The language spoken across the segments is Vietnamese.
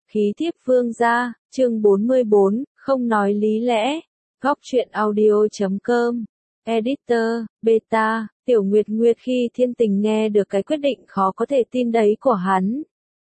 Khí thiếp vương gia, chương 44, không nói lý lẽ. Góc truyện audio.com. Editor, Beta, Tiểu Nguyệt Nguyệt khi Thiên Tình nghe được cái quyết định khó có thể tin đấy của hắn.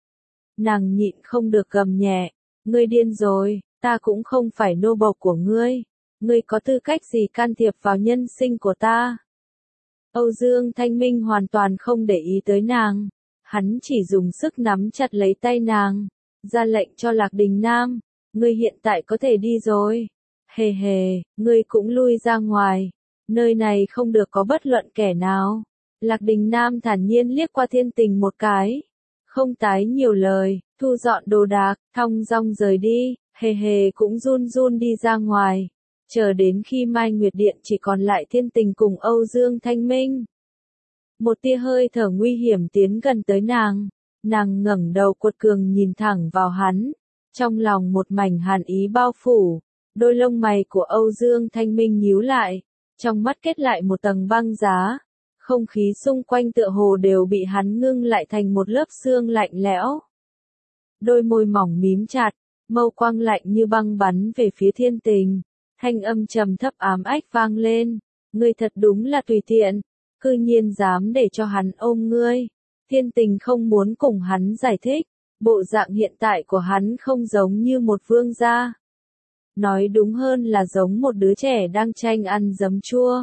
Nàng nhịn không được gầm nhẹ, ngươi điên rồi, ta cũng không phải nô bộc của ngươi. Ngươi có tư cách gì can thiệp vào nhân sinh của ta? Âu Dương Thanh Minh hoàn toàn không để ý tới nàng. Hắn chỉ dùng sức nắm chặt lấy tay nàng, ra lệnh cho Lạc Đình Nam, ngươi hiện tại có thể đi rồi. Hề hề, ngươi cũng lui ra ngoài. Nơi này không được có bất luận kẻ nào. Lạc Đình Nam thản nhiên liếc qua Thiên Tình một cái. Không tái nhiều lời, thu dọn đồ đạc, thong dong rời đi, hề hề cũng run run đi ra ngoài. Chờ đến khi Mai Nguyệt Điện chỉ còn lại Thiên Tình cùng Âu Dương Thanh Minh. Một tia hơi thở nguy hiểm tiến gần tới nàng. Nàng ngẩng đầu cuột cường nhìn thẳng vào hắn. Trong lòng một mảnh hàn ý bao phủ. Đôi lông mày của Âu Dương Thanh Minh nhíu lại. Trong mắt kết lại một tầng băng giá. Không khí xung quanh tựa hồ đều bị hắn ngưng lại thành một lớp xương lạnh lẽo. Đôi môi mỏng mím chặt, mâu quang lạnh như băng bắn về phía Thiên Tình. Thanh âm trầm thấp ám ách vang lên. Ngươi thật đúng là tùy tiện. Cư nhiên dám để cho hắn ôm ngươi. Thiên Tình không muốn cùng hắn giải thích. Bộ dạng hiện tại của hắn không giống như một vương gia. Nói đúng hơn là giống một đứa trẻ đang tranh ăn giấm chua.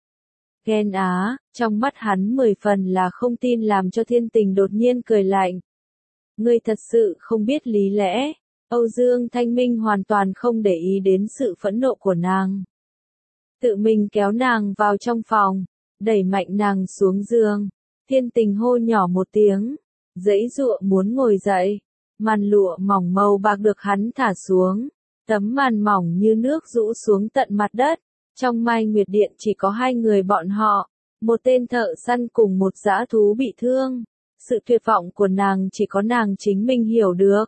Ghen á, trong mắt hắn 10 phần là không tin làm cho Thiên Tình đột nhiên cười lạnh. Ngươi thật sự không biết lý lẽ. Âu Dương Thanh Minh hoàn toàn không để ý đến sự phẫn nộ của nàng. Tự mình kéo nàng vào trong phòng, đẩy mạnh nàng xuống giường. Thiên Tình hô nhỏ một tiếng, giãy giụa muốn ngồi dậy. Màn lụa mỏng màu bạc được hắn thả xuống. Tấm màn mỏng như nước rũ xuống tận mặt đất. Trong Mai Nguyệt Điện chỉ có hai người bọn họ. Một tên thợ săn cùng một dã thú bị thương. Sự tuyệt vọng của nàng chỉ có nàng chính mình hiểu được.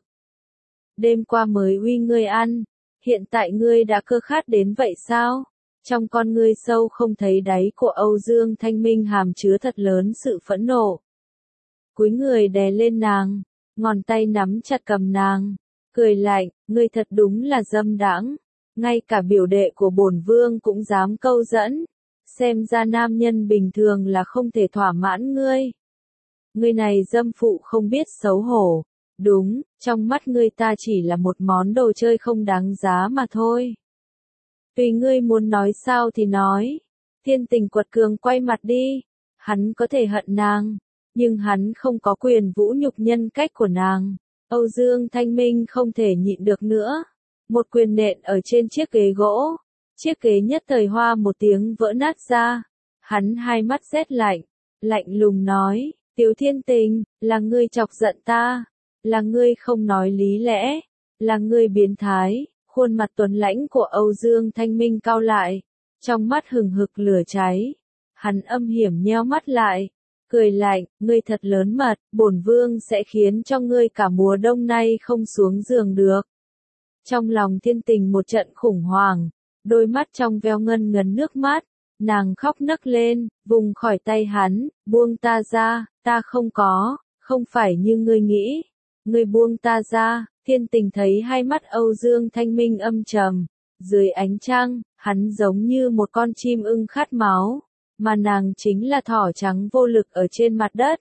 Đêm qua mới uy ngươi ăn. Hiện tại ngươi đã cơ khát đến vậy sao? Trong con ngươi sâu không thấy đáy của Âu Dương Thanh Minh hàm chứa thật lớn sự phẫn nộ. Cúi người đè lên nàng. Ngón tay nắm chặt cầm nàng. Cười lạnh, ngươi thật đúng là dâm đãng. Ngay cả biểu đệ của bổn vương cũng dám câu dẫn. Xem ra nam nhân bình thường là không thể thỏa mãn ngươi. Ngươi này dâm phụ không biết xấu hổ. Đúng, trong mắt ngươi ta chỉ là một món đồ chơi không đáng giá mà thôi. Tùy ngươi muốn nói sao thì nói. Thiên Tình quật cường quay mặt đi. Hắn có thể hận nàng, nhưng hắn không có quyền vũ nhục nhân cách của nàng. Âu Dương Thanh Minh không thể nhịn được nữa. Một quyền nện ở trên chiếc ghế gỗ. Chiếc ghế nhất thời hoa một tiếng vỡ nát ra. Hắn hai mắt rét lạnh. Lạnh lùng nói, Tiểu Thiên Tình, là ngươi chọc giận ta. Là ngươi không nói lý lẽ. Là ngươi biến thái. Khuôn mặt tuấn lãnh của Âu Dương Thanh Minh cau lại. Trong mắt hừng hực lửa cháy. Hắn âm hiểm nheo mắt lại. Cười lạnh, ngươi thật lớn mật, bổn vương sẽ khiến cho ngươi cả mùa đông nay không xuống giường được. Trong lòng Thiên Tình một trận khủng hoảng, đôi mắt trong veo ngân ngấn nước mắt, nàng khóc nấc lên, vùng khỏi tay hắn, buông ta ra, ta không phải như ngươi nghĩ, ngươi buông ta ra. Thiên Tình thấy hai mắt Âu Dương Thanh Minh âm trầm, dưới ánh trăng, hắn giống như một con chim ưng khát máu. Mà nàng chính là thỏ trắng vô lực ở trên mặt đất.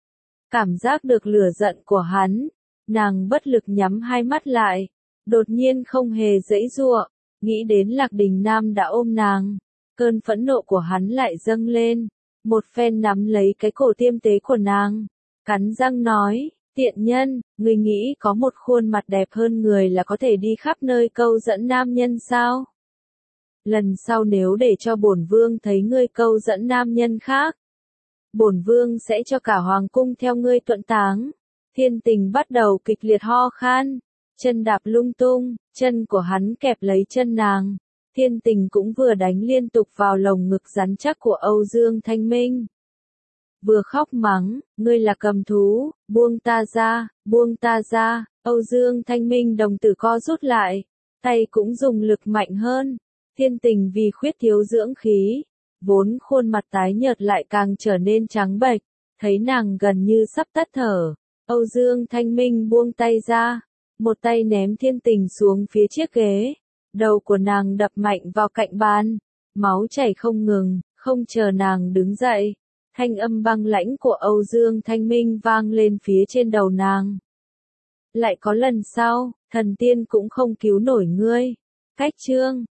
Cảm giác được lửa giận của hắn, nàng bất lực nhắm hai mắt lại, đột nhiên không hề giãy giụa, nghĩ đến Lạc Đình Nam đã ôm nàng, cơn phẫn nộ của hắn lại dâng lên, một phen nắm lấy cái cổ tiêm tế của nàng, cắn răng nói, tiện nhân, ngươi nghĩ có một khuôn mặt đẹp hơn người là có thể đi khắp nơi câu dẫn nam nhân sao? Lần sau nếu để cho bổn vương thấy ngươi câu dẫn nam nhân khác, bổn vương sẽ cho cả hoàng cung theo ngươi tuẫn táng. Thiên Tình bắt đầu kịch liệt ho khan, chân đạp lung tung, chân của hắn kẹp lấy chân nàng. Thiên Tình cũng vừa đánh liên tục vào lồng ngực rắn chắc của Âu Dương Thanh Minh. Vừa khóc mắng, ngươi là cầm thú, buông ta ra, buông ta ra. Âu Dương Thanh Minh đồng tử co rút lại, tay cũng dùng lực mạnh hơn. Thiên Tình vì khuyết thiếu dưỡng khí, vốn khuôn mặt tái nhợt lại càng trở nên trắng bệch, thấy nàng gần như sắp tắt thở. Âu Dương Thanh Minh buông tay ra, một tay ném Thiên Tình xuống phía chiếc ghế. Đầu của nàng đập mạnh vào cạnh bàn, máu chảy không ngừng, không chờ nàng đứng dậy. Thanh âm băng lãnh của Âu Dương Thanh Minh vang lên phía trên đầu nàng. Lại có lần sau, thần tiên cũng không cứu nổi ngươi. Cách chương